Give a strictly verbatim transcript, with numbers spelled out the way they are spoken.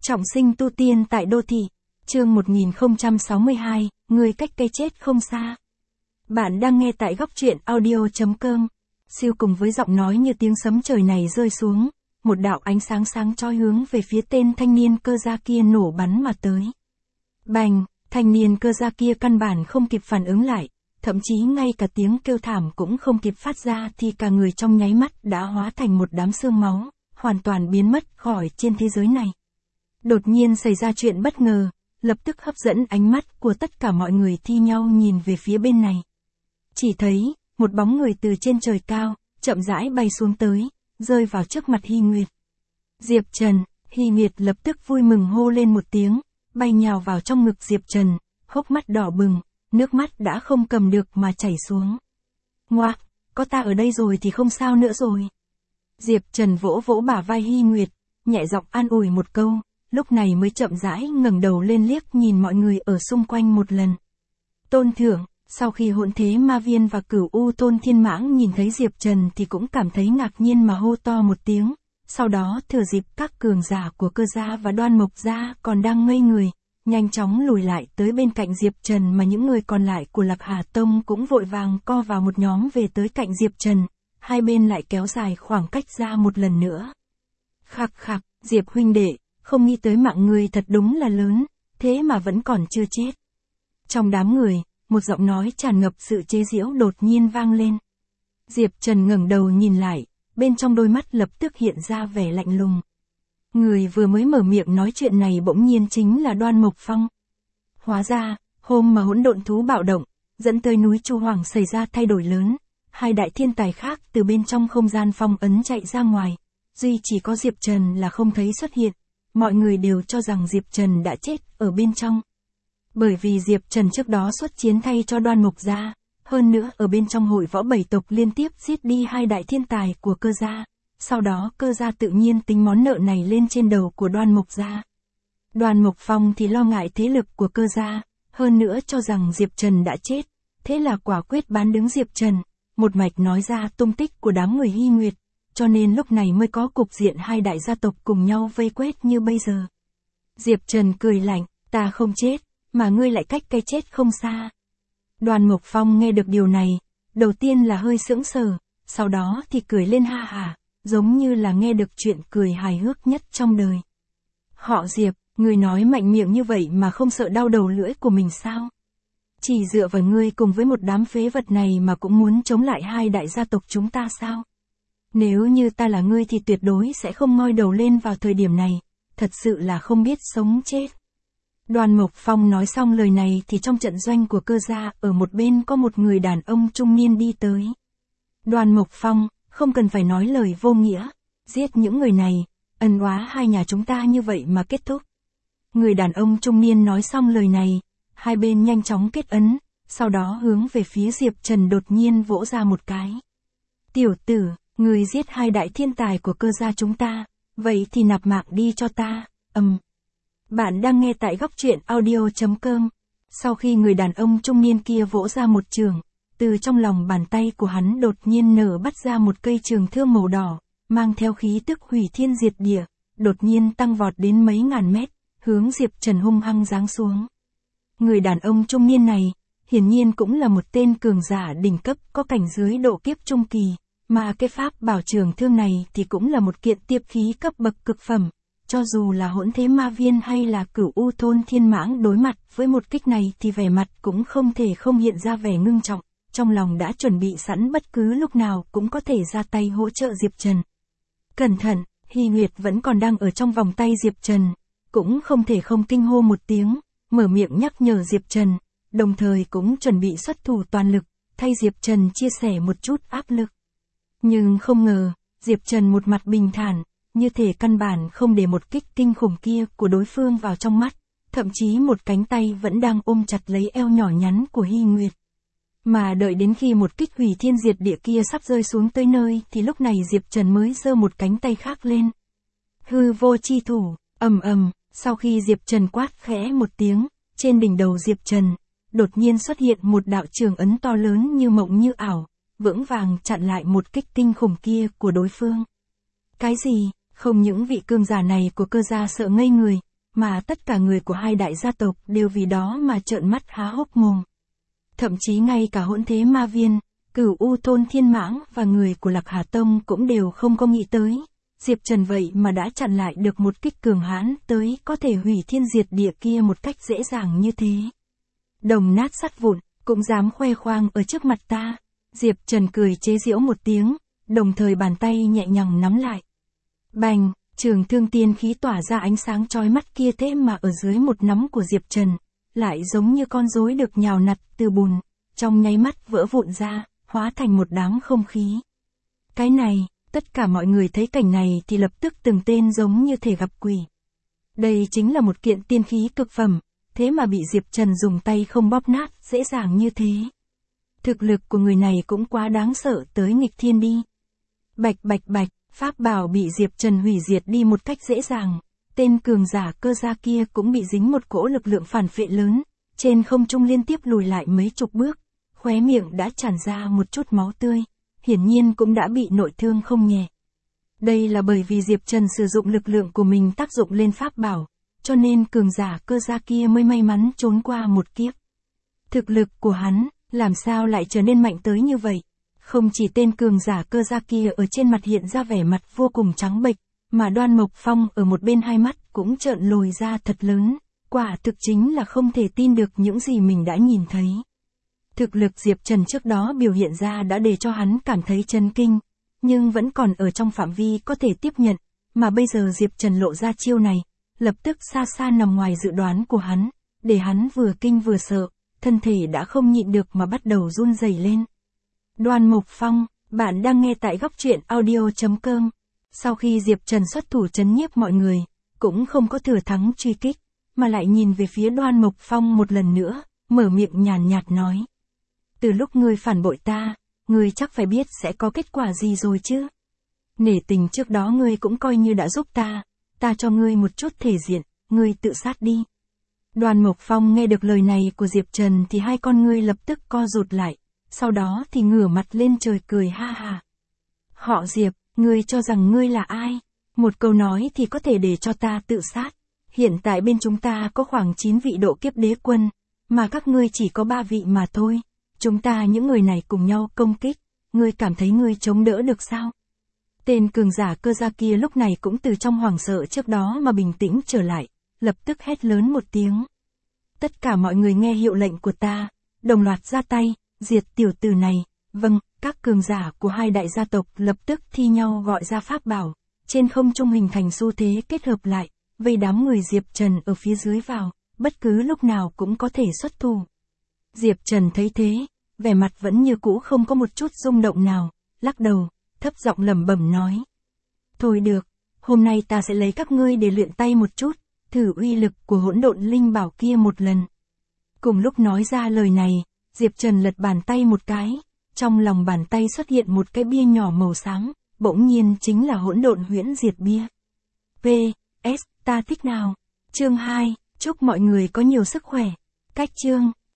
Trọng sinh tu tiên tại đô thị. Chương một nghìn không trăm sáu mươi hai, người cách cây chết không xa. Bạn đang nghe tại góc truyện audio chấm com. Siêu cùng với giọng nói như tiếng sấm trời này rơi xuống, một đạo ánh sáng sáng chói hướng về phía tên thanh niên cơ gia kia nổ bắn mà tới. Bành, thanh niên cơ gia kia căn bản không kịp phản ứng lại, thậm chí ngay cả tiếng kêu thảm cũng không kịp phát ra thì cả người trong nháy mắt đã hóa thành một đám xương máu, hoàn toàn biến mất khỏi trên thế giới này. Đột nhiên xảy ra chuyện bất ngờ, lập tức hấp dẫn ánh mắt của tất cả mọi người thi nhau nhìn về phía bên này. Chỉ thấy, một bóng người từ trên trời cao, chậm rãi bay xuống tới, rơi vào trước mặt Hy Nguyệt. Diệp Trần, Hy Nguyệt lập tức vui mừng hô lên một tiếng, bay nhào vào trong ngực Diệp Trần, hốc mắt đỏ bừng, nước mắt đã không cầm được mà chảy xuống. Ngoạc, có ta ở đây rồi thì không sao nữa rồi. Diệp Trần vỗ vỗ bả vai Hy Nguyệt, nhẹ giọng an ủi một câu, lúc này mới chậm rãi ngẩng đầu lên liếc nhìn mọi người ở xung quanh một lần. Tôn Thượng, sau khi hỗn thế ma viên và Cửu U Tôn Thiên Mãng nhìn thấy Diệp Trần thì cũng cảm thấy ngạc nhiên mà hô to một tiếng, sau đó thừa dịp các cường giả của Cơ gia và Đoan Mộc gia còn đang ngây người, nhanh chóng lùi lại tới bên cạnh Diệp Trần, mà những người còn lại của Lạc Hà Tông cũng vội vàng co vào một nhóm về tới cạnh Diệp Trần, hai bên lại kéo dài khoảng cách ra một lần nữa. Khặc khặc, Diệp huynh đệ, không nghĩ tới mạng người thật đúng là lớn, thế mà vẫn còn chưa chết. Trong đám người, một giọng nói tràn ngập sự chế giễu đột nhiên vang lên. Diệp Trần ngẩng đầu nhìn lại, bên trong đôi mắt lập tức hiện ra vẻ lạnh lùng. Người vừa mới mở miệng nói chuyện này bỗng nhiên chính là Đoan Mộc Phong. Hóa ra, hôm mà hỗn độn thú bạo động, dẫn tới núi Chu Hoàng xảy ra thay đổi lớn, hai đại thiên tài khác từ bên trong không gian phong ấn chạy ra ngoài, duy chỉ có Diệp Trần là không thấy xuất hiện. Mọi người đều cho rằng Diệp Trần đã chết ở bên trong. Bởi vì Diệp Trần trước đó xuất chiến thay cho Đoan Mộc gia, hơn nữa ở bên trong hội võ bảy tộc liên tiếp giết đi hai đại thiên tài của Cơ gia, sau đó Cơ gia tự nhiên tính món nợ này lên trên đầu của Đoan Mộc gia. Đoan Mộc Phong thì lo ngại thế lực của Cơ gia, hơn nữa cho rằng Diệp Trần đã chết, thế là quả quyết bán đứng Diệp Trần, một mạch nói ra tung tích của đám người Hy Nguyệt. Cho nên lúc này mới có cục diện hai đại gia tộc cùng nhau vây quét như bây giờ. Diệp Trần cười lạnh, ta không chết, mà ngươi lại cách cái chết không xa. Đoan Mộc Phong nghe được điều này, đầu tiên là hơi sững sờ, sau đó thì cười lên ha hả, giống như là nghe được chuyện cười hài hước nhất trong đời. Họ Diệp, ngươi nói mạnh miệng như vậy mà không sợ đau đầu lưỡi của mình sao? Chỉ dựa vào ngươi cùng với một đám phế vật này mà cũng muốn chống lại hai đại gia tộc chúng ta sao? Nếu như ta là ngươi thì tuyệt đối sẽ không ngoi đầu lên vào thời điểm này, thật sự là không biết sống chết. Đoan Mộc Phong nói xong lời này thì trong trận doanh của Cơ gia ở một bên có một người đàn ông trung niên đi tới. Đoan Mộc Phong, không cần phải nói lời vô nghĩa, giết những người này, ân oán hai nhà chúng ta như vậy mà kết thúc. Người đàn ông trung niên nói xong lời này, hai bên nhanh chóng kết ấn, sau đó hướng về phía Diệp Trần đột nhiên vỗ ra một cái. Tiểu tử, người giết hai đại thiên tài của Cơ gia chúng ta, vậy thì nạp mạng đi cho ta, ầm. Um. Bạn đang nghe tại góc truyện audio chấm com. Sau khi người đàn ông trung niên kia vỗ ra một trường, từ trong lòng bàn tay của hắn đột nhiên nở bắt ra một cây trường thương màu đỏ, mang theo khí tức hủy thiên diệt địa, đột nhiên tăng vọt đến mấy ngàn mét, hướng Diệp Trần hung hăng giáng xuống. Người đàn ông trung niên này, hiển nhiên cũng là một tên cường giả đỉnh cấp có cảnh giới độ kiếp trung kỳ. Mà cái pháp bảo trường thương này thì cũng là một kiện tiệp khí cấp bậc cực phẩm, cho dù là hỗn thế ma viên hay là Cửu U Tôn Thiên Mãng đối mặt với một kích này thì vẻ mặt cũng không thể không hiện ra vẻ ngưng trọng, trong lòng đã chuẩn bị sẵn bất cứ lúc nào cũng có thể ra tay hỗ trợ Diệp Trần. Cẩn thận, Hy Nguyệt vẫn còn đang ở trong vòng tay Diệp Trần, cũng không thể không kinh hô một tiếng, mở miệng nhắc nhở Diệp Trần, đồng thời cũng chuẩn bị xuất thủ toàn lực, thay Diệp Trần chia sẻ một chút áp lực. Nhưng không ngờ, Diệp Trần một mặt bình thản, như thể căn bản không để một kích kinh khủng kia của đối phương vào trong mắt, thậm chí một cánh tay vẫn đang ôm chặt lấy eo nhỏ nhắn của Hy Nguyệt. Mà đợi đến khi một kích hủy thiên diệt địa kia sắp rơi xuống tới nơi thì lúc này Diệp Trần mới giơ một cánh tay khác lên. Hư vô chi thủ, ầm ầm, sau khi Diệp Trần quát khẽ một tiếng, trên đỉnh đầu Diệp Trần, đột nhiên xuất hiện một đạo trường ấn to lớn như mộng như ảo, vững vàng chặn lại một kích kinh khủng kia của đối phương. Cái gì? Không những vị cường giả này của Cơ gia sợ ngây người, mà tất cả người của hai đại gia tộc đều vì đó mà trợn mắt há hốc mồm. Thậm chí ngay cả Hỗn Thế Ma Viên, Cửu U Thôn Thiên Mãng và người của Lạc Hà Tông cũng đều không có nghĩ tới, Diệp Trần vậy mà đã chặn lại được một kích cường hãn tới có thể hủy thiên diệt địa kia một cách dễ dàng như thế. Đồng nát sắt vụn, cũng dám khoe khoang ở trước mặt ta. Diệp Trần cười chế giễu một tiếng, đồng thời bàn tay nhẹ nhàng nắm lại. Bành, trường thương tiên khí tỏa ra ánh sáng chói mắt kia thế mà ở dưới một nắm của Diệp Trần, lại giống như con rối được nhào nặn từ bùn, trong nháy mắt vỡ vụn ra, hóa thành một đám không khí. Cái này, tất cả mọi người thấy cảnh này thì lập tức từng tên giống như thể gặp quỷ. Đây chính là một kiện tiên khí cực phẩm, thế mà bị Diệp Trần dùng tay không bóp nát dễ dàng như thế. Thực lực của người này cũng quá đáng sợ tới nghịch thiên đi. Bạch bạch bạch, pháp bảo bị Diệp Trần hủy diệt đi một cách dễ dàng. Tên cường giả cơ gia kia cũng bị dính một cỗ lực lượng phản phệ lớn, trên không trung liên tiếp lùi lại mấy chục bước, khóe miệng đã tràn ra một chút máu tươi, hiển nhiên cũng đã bị nội thương không nhẹ. Đây là bởi vì Diệp Trần sử dụng lực lượng của mình tác dụng lên pháp bảo, cho nên cường giả cơ gia kia mới may mắn trốn qua một kiếp. Thực lực của hắn, làm sao lại trở nên mạnh tới như vậy? Không chỉ tên cường giả cơ gia kia ở trên mặt hiện ra vẻ mặt vô cùng trắng bệch, mà Đoan Mộc Phong ở một bên hai mắt cũng trợn lồi ra thật lớn, quả thực chính là không thể tin được những gì mình đã nhìn thấy. Thực lực Diệp Trần trước đó biểu hiện ra đã để cho hắn cảm thấy chấn kinh, nhưng vẫn còn ở trong phạm vi có thể tiếp nhận, mà bây giờ Diệp Trần lộ ra chiêu này, lập tức xa xa nằm ngoài dự đoán của hắn, để hắn vừa kinh vừa sợ, thân thể đã không nhịn được mà bắt đầu run rẩy lên. Đoan Mộc Phong, bạn đang nghe tại góc truyện audio chấm com. Sau khi Diệp Trần xuất thủ trấn nhiếp mọi người, cũng không có thừa thắng truy kích, mà lại nhìn về phía Đoan Mộc Phong một lần nữa, mở miệng nhàn nhạt nói. Từ lúc ngươi phản bội ta, ngươi chắc phải biết sẽ có kết quả gì rồi chứ. Nể tình trước đó ngươi cũng coi như đã giúp ta, ta cho ngươi một chút thể diện, ngươi tự sát đi. Đoan Mộc Phong nghe được lời này của Diệp Trần thì hai con ngươi lập tức co rụt lại, sau đó thì ngửa mặt lên trời cười ha ha. Họ Diệp, ngươi cho rằng ngươi là ai? Một câu nói thì có thể để cho ta tự sát. Hiện tại bên chúng ta có khoảng chín vị độ kiếp đế quân, mà các ngươi chỉ có ba vị mà thôi. Chúng ta những người này cùng nhau công kích, ngươi cảm thấy ngươi chống đỡ được sao? Tên cường giả cơ gia kia lúc này cũng từ trong hoảng sợ trước đó mà bình tĩnh trở lại, lập tức hét lớn một tiếng. Tất cả mọi người nghe hiệu lệnh của ta, đồng loạt ra tay, diệt tiểu tử này. Vâng, các cường giả của hai đại gia tộc lập tức thi nhau gọi ra pháp bảo, trên không trung hình thành xu thế kết hợp lại, vây đám người Diệp Trần ở phía dưới vào, bất cứ lúc nào cũng có thể xuất thủ. Diệp Trần thấy thế, vẻ mặt vẫn như cũ không có một chút rung động nào, lắc đầu, thấp giọng lẩm bẩm nói. Thôi được, hôm nay ta sẽ lấy các ngươi để luyện tay một chút, thử uy lực của hỗn độn linh bảo kia một lần. Cùng lúc nói ra lời này, Diệp Trần lật bàn tay một cái, trong lòng bàn tay xuất hiện một cái bia nhỏ màu xám, bỗng nhiên chính là hỗn độn huyễn diệt bia. P S ta thích nào. Chương hai, chúc mọi người có nhiều sức khỏe. Cách chương